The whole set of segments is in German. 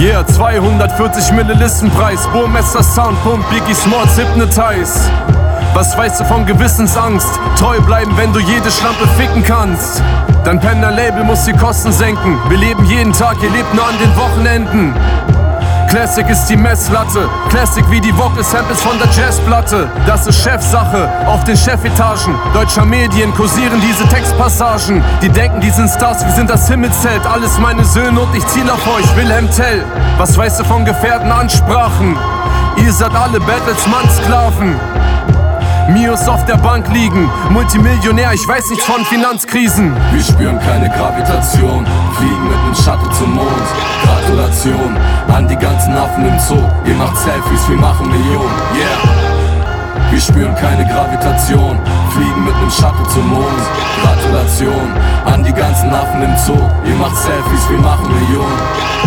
Yeah, 240 Millilistenpreis, Burmester Sound, Pump, Biggie Smalls, Hypnotize. Was weißt du von Gewissensangst? Treu bleiben, wenn du jede Schlampe ficken kannst. Dein Penner-Label muss die Kosten senken. Wir leben jeden Tag, ihr lebt nur an den Wochenenden. Classic ist die Messlatte, Classic wie die Vocal-Samples von der Jazzplatte. Das ist Chefsache, auf den Chefetagen deutscher Medien kursieren diese Textpassagen. Die denken, die sind Stars, wir sind das Himmelszelt. Alles meine Söhne und ich ziel auf euch, Wilhelm Tell. Was weißt du von Gefährdenansprachen? Ihr seid alle Bertelsmann-Sklaven. Mios auf der Bank liegen, Multimillionär, ich weiß nichts von Finanzkrisen. Wir spüren keine Gravitation, fliegen mit nem Shuttle zum Mond. Gratulation an die ganzen Affen im Zoo, ihr macht Selfies, wir machen Millionen, yeah. Wir spüren keine Gravitation, fliegen mit nem Shuttle zum Mond. Gratulation an die ganzen Affen im Zoo, ihr macht Selfies, wir machen Millionen.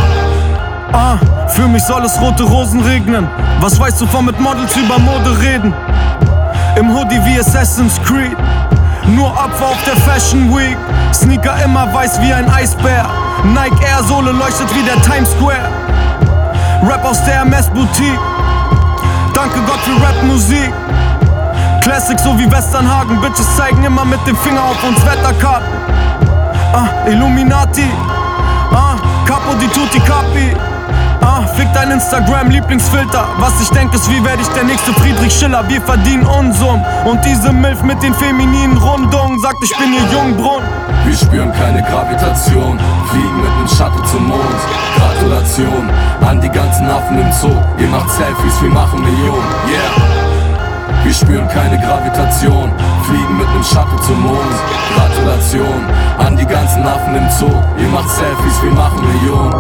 Für mich soll es rote Rosen regnen. Was weißt du von mit Models über Mode reden? Im Hoodie wie Assassin's Creed, nur Opfer auf der Fashion Week. Sneaker immer weiß wie ein Eisbär, Nike Air Sohle leuchtet wie der Times Square. Rap aus der MS Boutique, danke Gott für Rapmusik. Classic so wie Westernhagen, Bitches zeigen immer mit dem Finger auf uns Wetterkarten. Illuminati, Capo di tutti capi. Fick dein Instagram-Lieblingsfilter. Was ich denke ist, wie werde ich der nächste Friedrich Schiller. Wir verdienen Unsummen und diese Milf mit den femininen Rundungen sagt, ich bin ihr Jungbrunnen. Wir spüren keine Gravitation, fliegen mit nem Shuttle zum Mond. Gratulation an die ganzen Affen im Zoo, ihr macht Selfies, wir machen Millionen, yeah. Wir spüren keine Gravitation, fliegen mit nem Shuttle zum Mond. Gratulation an die ganzen Affen im Zoo, ihr macht Selfies, wir machen Millionen.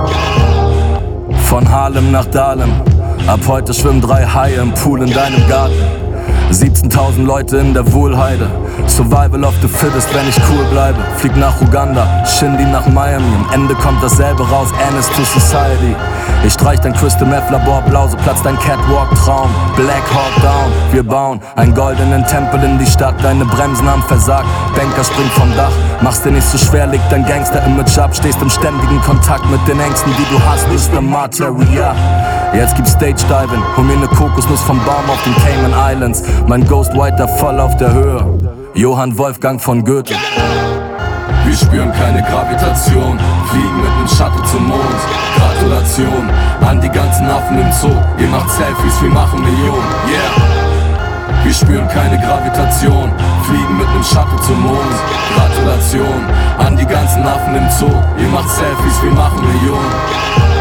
Von Harlem nach Dahlem, ab heute schwimmen 3 Haie im Pool in deinem Garten. 17.000 Leute in der Wohlheide, Survival of the Fittest, wenn ich cool bleibe. Flieg nach Uganda, Shindy nach Miami, am Ende kommt dasselbe raus, Anis to Society. Ich streich dein Crystal Meth Labor blau, so platzt dein Catwalk-Traum. Black Hawk down, wir bauen einen goldenen Tempel in die Stadt. Deine Bremsen haben versagt, Banker springt vom Dach. Mach's dir nicht so schwer, leg dein Gangster-Image ab. Stehst im ständigen Kontakt mit den Ängsten, die du hast, ist der Materia. Jetzt gibt's Stage-Diving, hol mir ne Kokosnuss vom Baum auf den Cayman Islands. Mein Ghostwriter voll auf der Höhe, Johann Wolfgang von Goethe. Wir spüren keine Gravitation, fliegen mit nem Shuttle zum Mond. Gratulation an die ganzen Affen im Zoo, ihr macht Selfies, wir machen Millionen, yeah. Wir spüren keine Gravitation, fliegen mit nem Shuttle zum Mond. Gratulation an die ganzen Affen im Zoo, ihr macht Selfies, wir machen Millionen.